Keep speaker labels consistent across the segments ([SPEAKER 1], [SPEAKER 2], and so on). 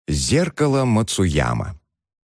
[SPEAKER 1] Зеркало Мацуяма.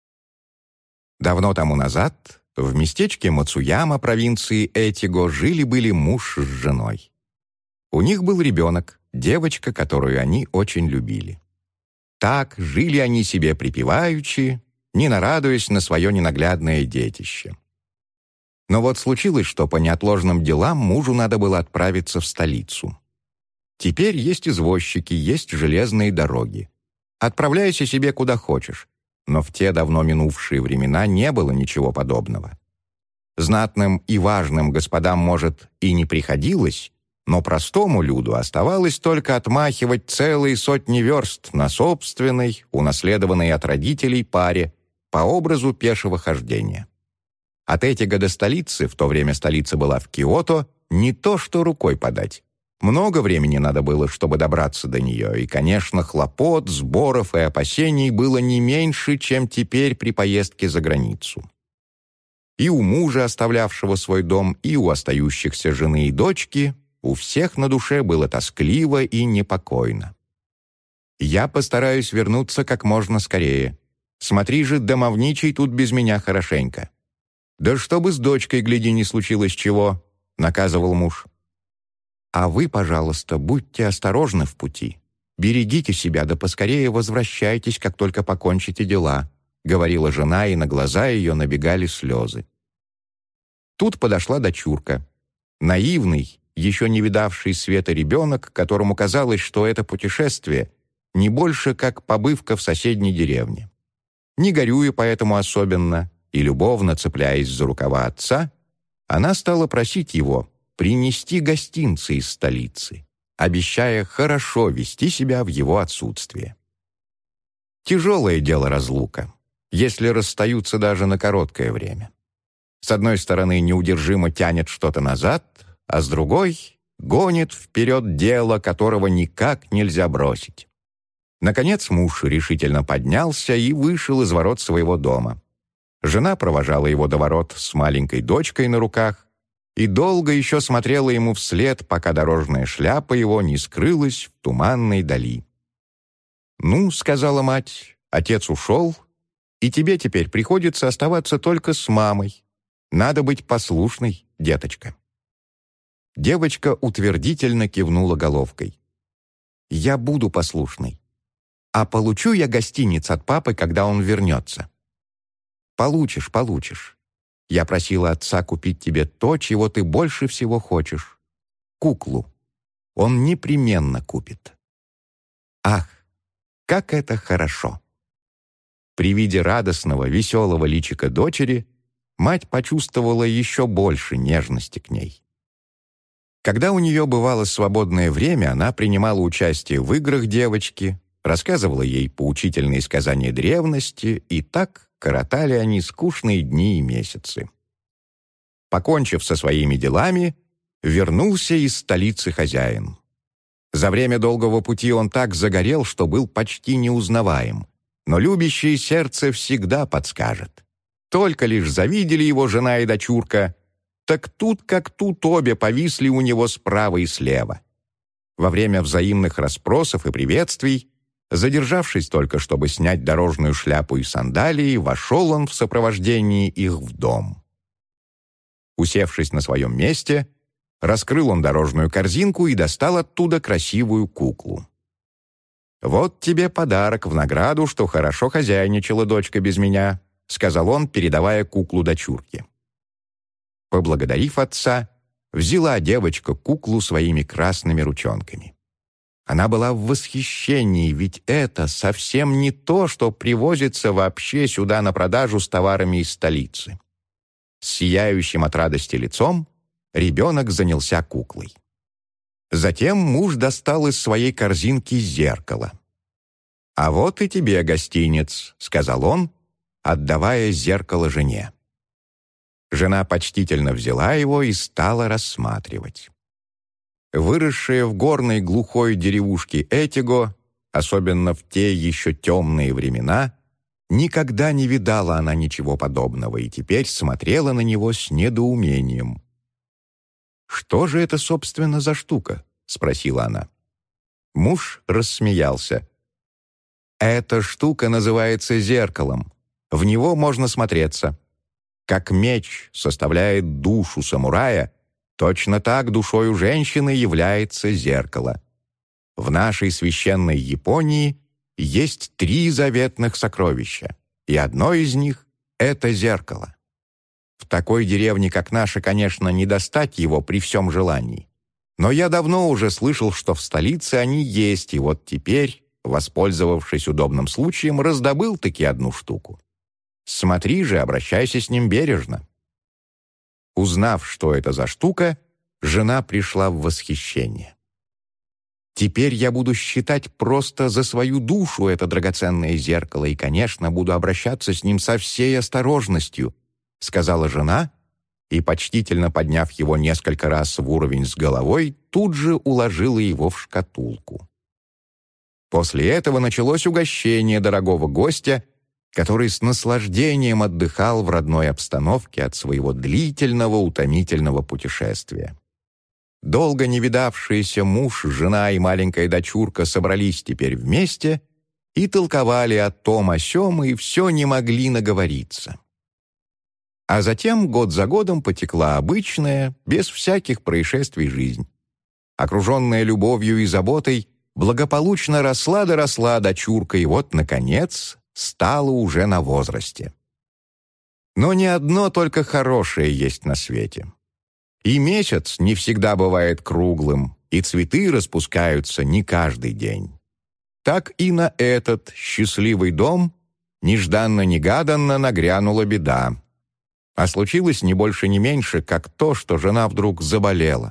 [SPEAKER 1] Давно тому назад в местечке Мацуяма провинции Этиго жили-были муж с женой. У них был ребенок, девочка, которую они очень любили. Так жили они себе припеваючи, не нарадуясь на свое ненаглядное детище. Но вот случилось, что по неотложным делам мужу надо было отправиться в столицу. Теперь есть извозчики, есть железные дороги. Отправляйся себе куда хочешь, но в те давно минувшие времена не было ничего подобного. Знатным и важным господам, может, и не приходилось, но простому люду оставалось только отмахивать целые сотни верст на собственной, унаследованной от родителей паре, по образу пешего хождения. От Этиго до столицы, в то время столица была в Киото, не то что рукой подать. Много времени надо было, чтобы добраться до нее, и, конечно, хлопот, сборов и опасений было не меньше, чем теперь при поездке за границу. И у мужа, оставлявшего свой дом, и у остающихся жены и дочки, у всех на душе было тоскливо и непокойно. «Я постараюсь вернуться как можно скорее. Смотри же, домовничий тут без меня хорошенько». «Да чтобы с дочкой, гляди, не случилось чего», — наказывал муж. «А вы, пожалуйста, будьте осторожны в пути. Берегите себя, да поскорее возвращайтесь, как только покончите дела», — говорила жена, и на глаза ее набегали слезы. Тут подошла дочурка. Наивный, еще не видавший света ребенок, которому казалось, что это путешествие не больше, как побывка в соседней деревне. Не горюя поэтому особенно и любовно цепляясь за рукава отца, она стала просить его принести гостинцы из столицы, обещая хорошо вести себя в его отсутствие. Тяжелое дело разлука, если расстаются даже на короткое время. С одной стороны, неудержимо тянет что-то назад, а с другой гонит вперед дело, которого никак нельзя бросить. Наконец муж решительно поднялся и вышел из ворот своего дома. Жена провожала его до ворот с маленькой дочкой на руках и долго еще смотрела ему вслед, пока дорожная шляпа его не скрылась в туманной дали. «Ну, — сказала мать, — отец ушел, и тебе теперь приходится оставаться только с мамой. Надо быть послушной, деточка». Девочка утвердительно кивнула головкой. «Я буду послушной. А получу я гостиниц от папы, когда он вернется?» «Получишь, получишь. Я просила отца купить тебе то, чего ты больше всего хочешь. Куклу. Он непременно купит». Ах, как это хорошо! При виде радостного, веселого личика дочери мать почувствовала еще больше нежности к ней. Когда у нее бывало свободное время, она принимала участие в играх девочки, рассказывала ей поучительные сказания древности, и так коротали они скучные дни и месяцы. Покончив со своими делами, вернулся из столицы хозяин. За время долгого пути он так загорел, что был почти неузнаваем, но любящее сердце всегда подскажет. Только лишь завидели его жена и дочурка, так тут как тут обе повисли у него справа и слева. Во время взаимных расспросов и приветствий, задержавшись только, чтобы снять дорожную шляпу и сандалии, вошел он в сопровождении их в дом. Усевшись на своем месте, раскрыл он дорожную корзинку и достал оттуда красивую куклу. «Вот тебе подарок в награду, что хорошо хозяйничала дочка без меня», — сказал он, передавая куклу дочурке. Поблагодарив отца, взяла девочка куклу своими красными ручонками. Она была в восхищении, ведь это совсем не то, что привозится вообще сюда на продажу с товарами из столицы. С сияющим от радости лицом ребенок занялся куклой. Затем муж достал из своей корзинки зеркало. «А вот и тебе гостинец», — сказал он, отдавая зеркало жене. Жена почтительно взяла его и стала рассматривать. Выросшая в горной глухой деревушке Этиго, особенно в те еще темные времена, никогда не видала она ничего подобного и теперь смотрела на него с недоумением. «Что же это, собственно, за штука?» — спросила она. Муж рассмеялся. Эта штука называется зеркалом. В него можно смотреться. Как меч составляет душу самурая, точно так душою женщины является зеркало. В нашей священной Японии есть 3 заветных сокровища, и одно из них — это зеркало. В такой деревне, как наша, конечно, не достать его при всем желании. Но я давно уже слышал, что в столице они есть, и вот теперь, воспользовавшись удобным случаем, раздобыл-таки одну штуку. Смотри же, обращайся с ним бережно». Узнав, что это за штука, жена пришла в восхищение. «Теперь я буду считать просто за свою душу это драгоценное зеркало и, конечно, буду обращаться с ним со всей осторожностью», сказала жена, и, почтительно подняв его несколько раз в уровень с головой, тут же уложила его в шкатулку. После этого началось угощение дорогого гостя, который с наслаждением отдыхал в родной обстановке от своего длительного, утомительного путешествия. Долго не видавшиеся муж, жена и маленькая дочурка собрались теперь вместе и толковали о том о сём, и все не могли наговориться. А затем год за годом потекла обычная, без всяких происшествий жизнь. Окруженная любовью и заботой, благополучно росла да росла дочурка, и вот, наконец, стала уже на возрасте. Но не одно только хорошее есть на свете. И месяц не всегда бывает круглым, и цветы распускаются не каждый день. Так и на этот счастливый дом нежданно-негаданно нагрянула беда. А случилось не больше, не меньше, как то, что жена вдруг заболела.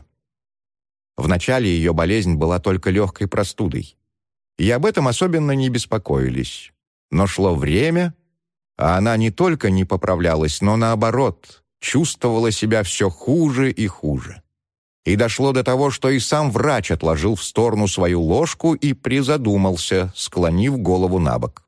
[SPEAKER 1] Вначале ее болезнь была только легкой простудой, и об этом особенно не беспокоились. Но шло время, а она не только не поправлялась, но наоборот, чувствовала себя все хуже и хуже. И дошло до того, что и сам врач отложил в сторону свою ложку и призадумался, склонив голову на бок.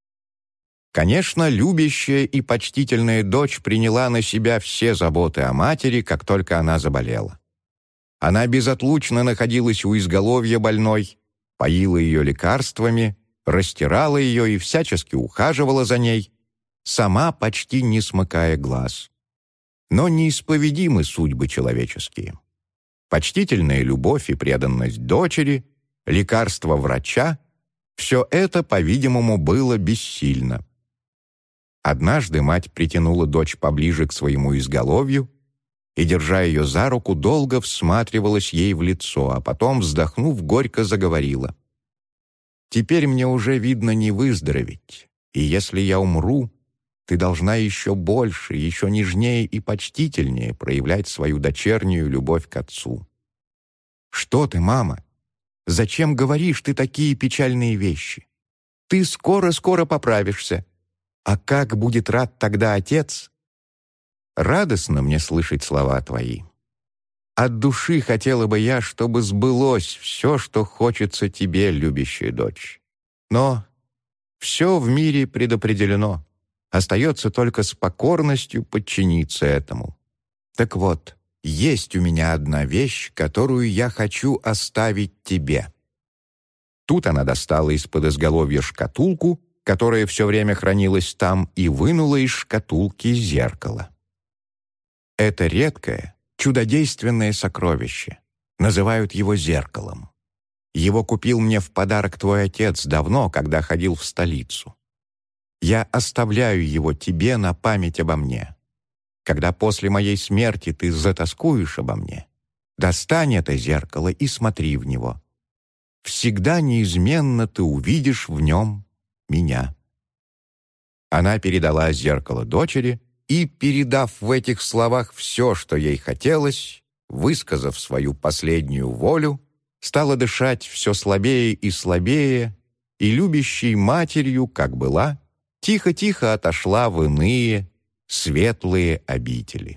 [SPEAKER 1] Конечно, любящая и почтительная дочь приняла на себя все заботы о матери, как только она заболела. Она безотлучно находилась у изголовья больной, поила ее лекарствами, растирала ее и всячески ухаживала за ней, сама почти не смыкая глаз. Но неисповедимы судьбы человеческие. Почтительная любовь и преданность дочери, лекарство врача — все это, по-видимому, было бессильно. Однажды мать притянула дочь поближе к своему изголовью и, держа ее за руку, долго всматривалась ей в лицо, а потом, вздохнув, горько заговорила: «Теперь мне уже, видно, не выздороветь, и если я умру, ты должна еще больше, еще нежнее и почтительнее проявлять свою дочернюю любовь к отцу». «Что ты, мама? Зачем говоришь ты такие печальные вещи? Ты скоро-скоро поправишься. А как будет рад тогда отец?» «Радостно мне слышать слова твои. От души хотела бы я, чтобы сбылось все, что хочется тебе, любящая дочь. Но все в мире предопределено. Остается только с покорностью подчиниться этому. Так вот, есть у меня одна вещь, которую я хочу оставить тебе». Тут она достала из-под изголовья шкатулку, которая все время хранилась там, и вынула из шкатулки зеркало. Это редкое, чудодейственное сокровище. Называют его зеркалом. Его купил мне в подарок твой отец давно, когда ходил в столицу. Я оставляю его тебе на память обо мне. Когда после моей смерти ты затоскуешь обо мне, достань это зеркало и смотри в него. Всегда неизменно ты увидишь в нем меня». Она передала зеркало дочери и, передав в этих словах все, что ей хотелось, высказав свою последнюю волю, стала дышать все слабее и слабее, и любящей матерью, как была, тихо-тихо отошла в иные, светлые обители.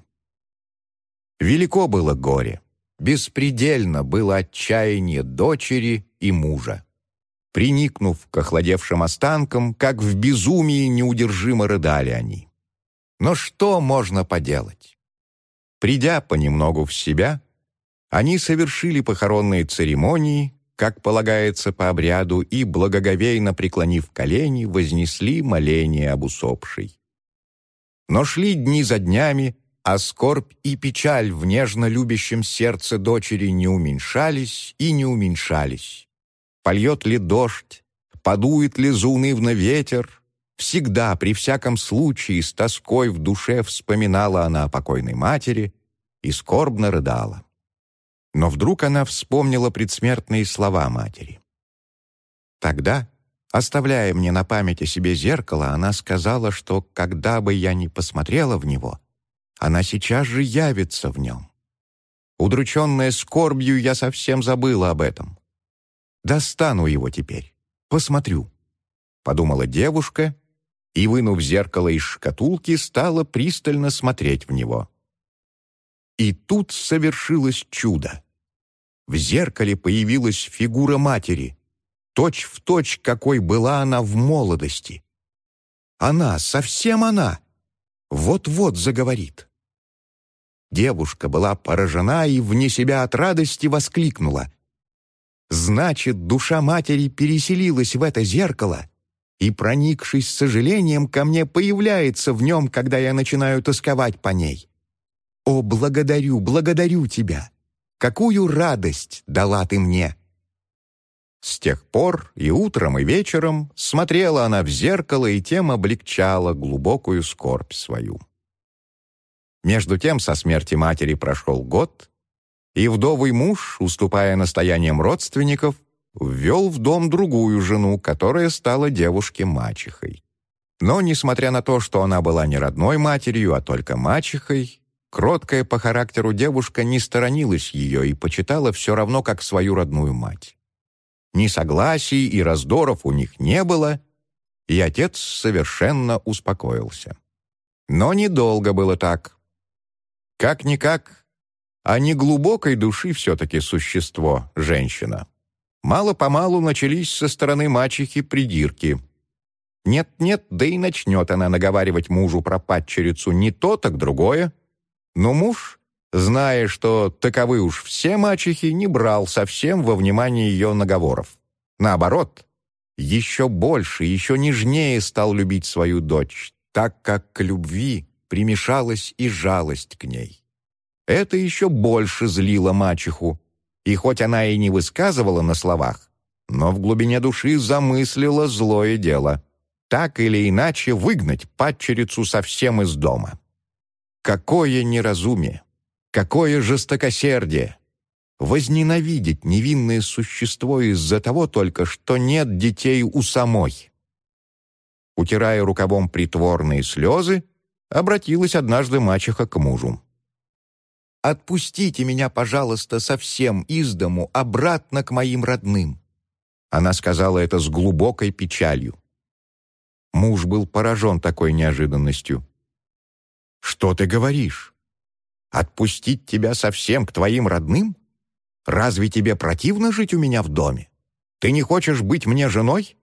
[SPEAKER 1] Велико было горе, беспредельно было отчаяние дочери и мужа. Приникнув к охладевшим останкам, как в безумии неудержимо рыдали они. Но что можно поделать? Придя понемногу в себя, они совершили похоронные церемонии, как полагается по обряду, и, благоговейно преклонив колени, вознесли моление об усопшей. Но шли дни за днями, а скорбь и печаль в нежно любящем сердце дочери не уменьшались и не уменьшались. Польет ли дождь, подует ли заунывно ветер, всегда, при всяком случае, с тоской в душе вспоминала она о покойной матери и скорбно рыдала. Но вдруг она вспомнила предсмертные слова матери. Тогда, оставляя мне на память о себе зеркало, она сказала, что, когда бы я ни посмотрела в него, она сейчас же явится в нем. Удрученная скорбью, я совсем забыла об этом. Достану его теперь, посмотрю, подумала девушка и, вынув зеркало из шкатулки, стала пристально смотреть в него. И тут совершилось чудо. В зеркале появилась фигура матери, точь-в-точь, какой была она в молодости. Она, совсем она, вот-вот заговорит. Девушка была поражена и вне себя от радости воскликнула: «Значит, душа матери переселилась в это зеркало и, проникшись сожалением, ко мне появляется в нем, когда я начинаю тосковать по ней. О, благодарю, благодарю тебя! Какую радость дала ты мне!» С тех пор и утром, и вечером смотрела она в зеркало и тем облегчала глубокую скорбь свою. Между тем со смерти матери прошел год, и вдовый муж, уступая настояниям родственников, ввел в дом другую жену, которая стала девушке мачехой. Но, несмотря на то, что она была не родной матерью, а только мачехой, кроткая по характеру девушка не сторонилась ее и почитала все равно как свою родную мать. Несогласий и раздоров у них не было, и отец совершенно успокоился. Но недолго было так. Как-никак, а не глубокой души все-таки существо, женщина. Мало-помалу начались со стороны мачехи придирки. Нет-нет, да и начнет она наговаривать мужу про падчерицу не то, так другое. Но муж, зная, что таковы уж все мачехи, не брал совсем во внимание ее наговоров. Наоборот, еще больше, еще нежнее стал любить свою дочь, так как к любви примешалась и жалость к ней. Это еще больше злило мачеху, и хоть она и не высказывала на словах, но в глубине души замыслила злое дело — так или иначе выгнать падчерицу совсем из дома. Какое неразумие! Какое жестокосердие! Возненавидеть невинное существо из-за того только, что нет детей у самой. Утирая рукавом притворные слезы, обратилась однажды мачеха к мужу. «Отпустите меня, пожалуйста, совсем из дому, обратно к моим родным». Она сказала это с глубокой печалью. Муж был поражен такой неожиданностью. «Что ты говоришь? Отпустить тебя совсем к твоим родным? Разве тебе противно жить у меня в доме? Ты не хочешь быть мне женой?»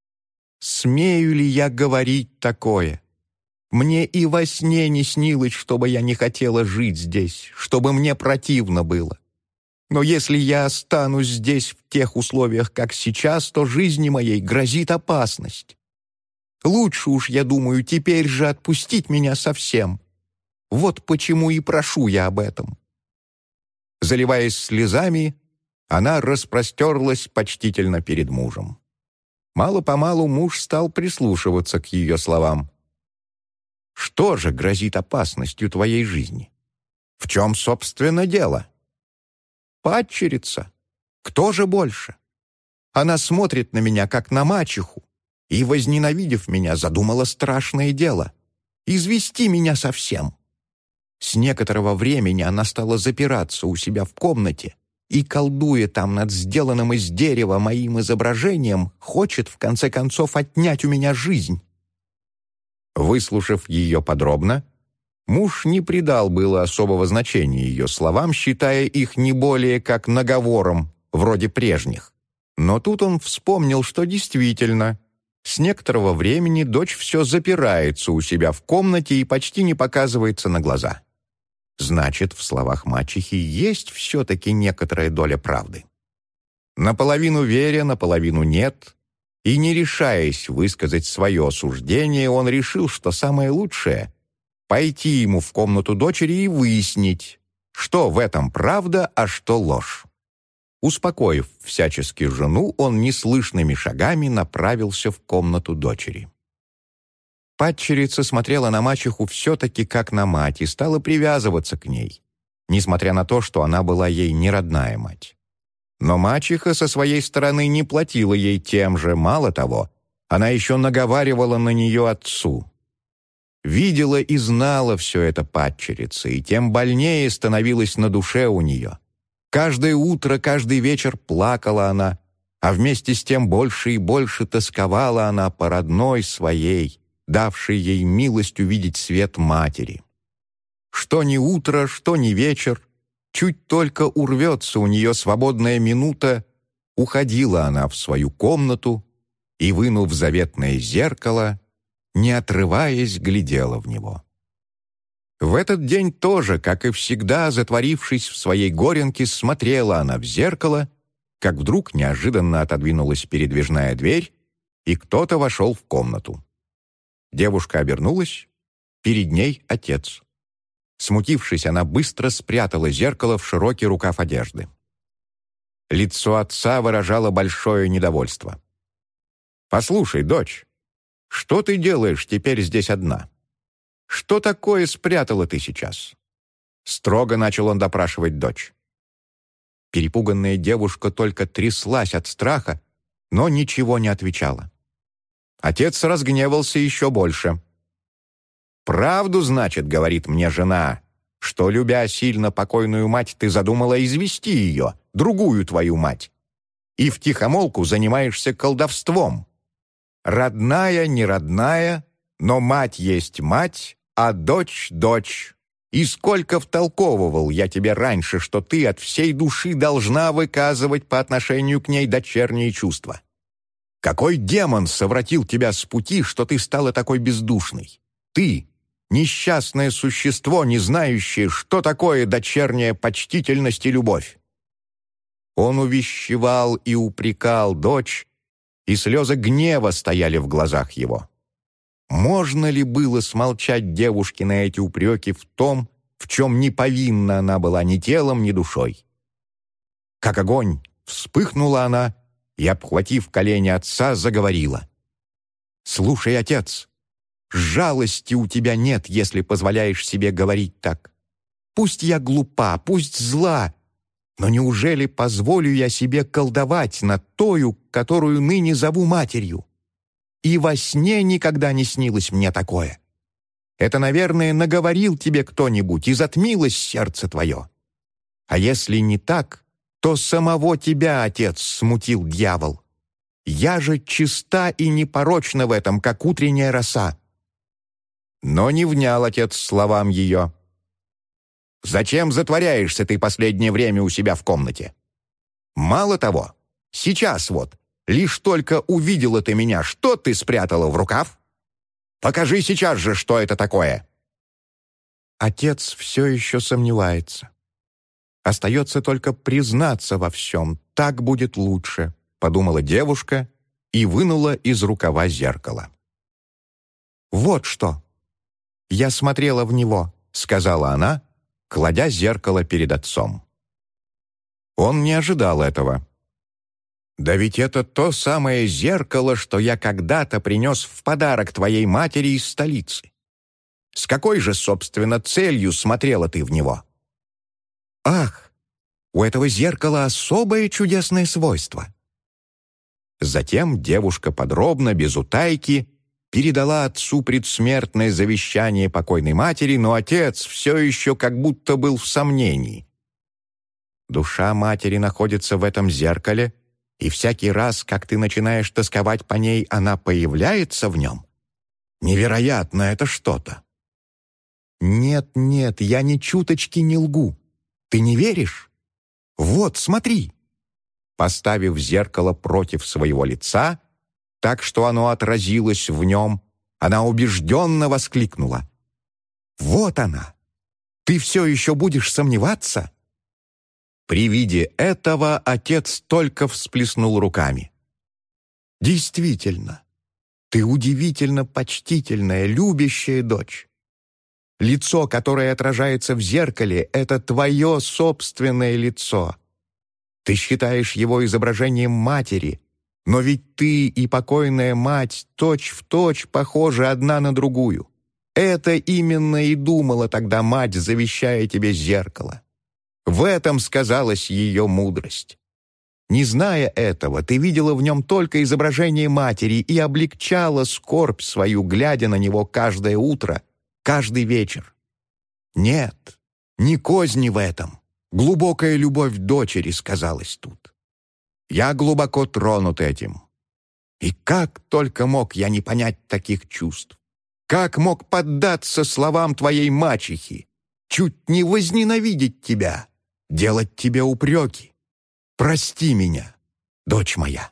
[SPEAKER 1] «Смею ли я говорить такое? Мне и во сне не снилось, чтобы я не хотела жить здесь, чтобы мне противно было. Но если я останусь здесь в тех условиях, как сейчас, то жизни моей грозит опасность. Лучше уж, я думаю, теперь же отпустить меня совсем. Вот почему и прошу я об этом». Заливаясь слезами, она распростерлась почтительно перед мужем. Мало-помалу муж стал прислушиваться к ее словам. «Что же грозит опасностью твоей жизни? В чем, собственно, дело?» «Падчерица. Кто же больше? Она смотрит на меня, как на мачеху, и, возненавидев меня, задумала страшное дело — извести меня совсем. С некоторого времени она стала запираться у себя в комнате и, колдуя там над сделанным из дерева моим изображением, хочет, в конце концов, отнять у меня жизнь». Выслушав ее подробно, муж не придал было особого значения ее словам, считая их не более как наговором, вроде прежних. Но тут он вспомнил, что действительно, с некоторого времени дочь все запирается у себя в комнате и почти не показывается на глаза. Значит, в словах мачехи есть все-таки некоторая доля правды. Наполовину веря, наполовину нет, и не решаясь высказать свое суждение, он решил, что самое лучшее — пойти ему в комнату дочери и выяснить, что в этом правда, а что ложь. Успокоив всячески жену, он неслышными шагами направился в комнату дочери. Падчерица смотрела на мачеху все-таки как на мать и стала привязываться к ней, несмотря на то, что она была ей не родная мать. Но мачеха со своей стороны не платила ей тем же, мало того, она еще наговаривала на нее отцу. Видела и знала все это падчерица, и тем больнее становилось на душе у нее. Каждое утро, каждый вечер плакала она, а вместе с тем больше и больше тосковала она по родной своей, давшей ей милость увидеть свет матери. Что ни утро, что ни вечер, чуть только урвется у нее свободная минута, уходила она в свою комнату и, вынув заветное зеркало, не отрываясь, глядела в него. В этот день тоже, как и всегда, затворившись в своей горенке, смотрела она в зеркало, как вдруг неожиданно отодвинулась передвижная дверь, и кто-то вошел в комнату. Девушка обернулась, перед ней отец. Смутившись, она быстро спрятала зеркало в широкий рукав одежды. Лицо отца выражало большое недовольство. «Послушай, дочь, что ты делаешь теперь здесь одна? Что такое спрятала ты сейчас?» Строго начал он допрашивать дочь. Перепуганная девушка только тряслась от страха, но ничего не отвечала. Отец разгневался еще больше. «Правду, значит, — говорит мне жена, — что, любя сильно покойную мать, ты задумала извести ее, другую твою мать, и втихомолку занимаешься колдовством. Родная, не родная, но мать есть мать, а дочь — дочь. И сколько втолковывал я тебе раньше, что ты от всей души должна выказывать по отношению к ней дочерние чувства. Какой демон совратил тебя с пути, что ты стала такой бездушной? Ты — несчастное существо, не знающее, что такое дочерняя почтительность и любовь». Он увещевал и упрекал дочь, и слезы гнева стояли в глазах его. Можно ли было смолчать девушке на эти упреки в том, в чем не повинна она была ни телом, ни душой? Как огонь вспыхнула она и, обхватив колени отца, заговорила. «Слушай, отец, жалости у тебя нет, если позволяешь себе говорить так. Пусть я глупа, пусть зла, но неужели позволю я себе колдовать над тою, которую ныне зову матерью? И во сне никогда не снилось мне такое. Это, наверное, наговорил тебе кто-нибудь, и затмилось сердце твое. А если не так, то самого тебя, отец, смутил дьявол. Я же чиста и непорочна в этом, как утренняя роса». Но не внял отец словам ее. «Зачем затворяешься ты последнее время у себя в комнате? Мало того, сейчас вот, лишь только увидела ты меня, что ты спрятала в рукав? Покажи сейчас же, что это такое». Отец все еще сомневается. Остается только признаться во всем, так будет лучше, подумала девушка и вынула из рукава зеркало. «Вот что! Я смотрела в него», — сказала она, кладя зеркало перед отцом. Он не ожидал этого. «Да ведь это то самое зеркало, что я когда-то принес в подарок твоей матери из столицы. С какой же, собственно, целью смотрела ты в него?» «Ах, у этого зеркала особое чудесное свойство». Затем девушка подробно, без утайки, передала отцу предсмертное завещание покойной матери, но отец все еще как будто был в сомнении. «Душа матери находится в этом зеркале, и всякий раз, как ты начинаешь тосковать по ней, она появляется в нем? Невероятно это что-то!» «Нет, нет, я ни чуточки не лгу. Ты не веришь? Вот, смотри!» Поставив зеркало против своего лица, так что оно отразилось в нем, она убежденно воскликнула. «Вот она! Ты все еще будешь сомневаться?» При виде этого отец только всплеснул руками. «Действительно, ты удивительно почтительная, любящая дочь. Лицо, которое отражается в зеркале, — это твое собственное лицо. Ты считаешь его изображением матери, но ведь ты и покойная мать точь-в-точь похожи одна на другую. Это именно и думала тогда мать, завещая тебе зеркало. В этом сказалась ее мудрость. Не зная этого, ты видела в нем только изображение матери и облегчала скорбь свою, глядя на него каждое утро, каждый вечер. Нет, не козни в этом. Глубокая любовь дочери сказалась тут. Я глубоко тронут этим. И как только мог я не понять таких чувств? Как мог поддаться словам твоей мачехи, чуть не возненавидеть тебя, делать тебе упреки? Прости меня, дочь моя».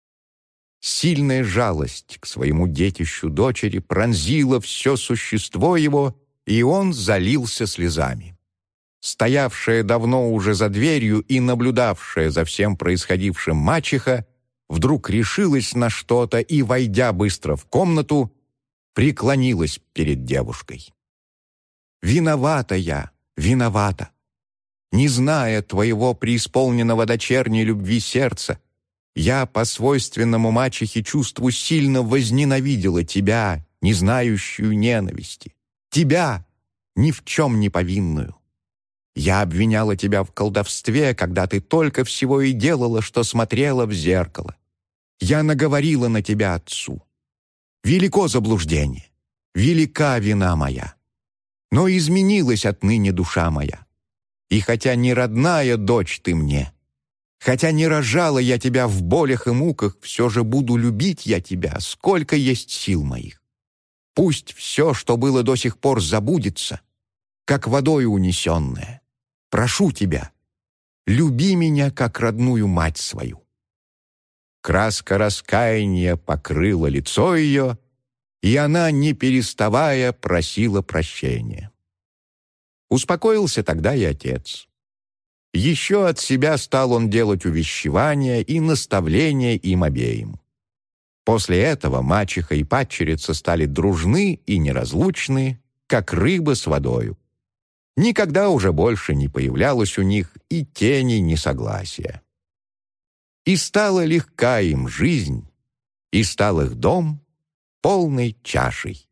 [SPEAKER 1] Сильная жалость к своему детищу дочери пронзила все существо его, и он залился слезами. Стоявшая давно уже за дверью и наблюдавшая за всем происходившим мачеха вдруг решилась на что-то и, войдя быстро в комнату, преклонилась перед девушкой. «Виновата я, виновата. Не зная твоего преисполненного дочерней любви сердца, я по свойственному мачехе чувству сильно возненавидела тебя, не знающую ненависти, тебя, ни в чем не повинную. Я обвиняла тебя в колдовстве, когда ты только всего и делала, что смотрела в зеркало. Я наговорила на тебя отцу. Велико заблуждение, велика вина моя. Но изменилась отныне душа моя. И хотя не родная дочь ты мне, хотя не рожала я тебя в болях и муках, все же буду любить я тебя, сколько есть сил моих. Пусть все, что было до сих пор, забудется, как водою унесенное. Прошу тебя, люби меня, как родную мать свою». Краска раскаяния покрыла лицо ее, и она, не переставая, просила прощения. Успокоился тогда и отец. Еще от себя стал он делать увещевания и наставления им обеим. После этого мачеха и падчерица стали дружны и неразлучны, как рыба с водою. Никогда уже больше не появлялось у них и тени несогласия. И стала легка им жизнь, и стал их дом полной чашей.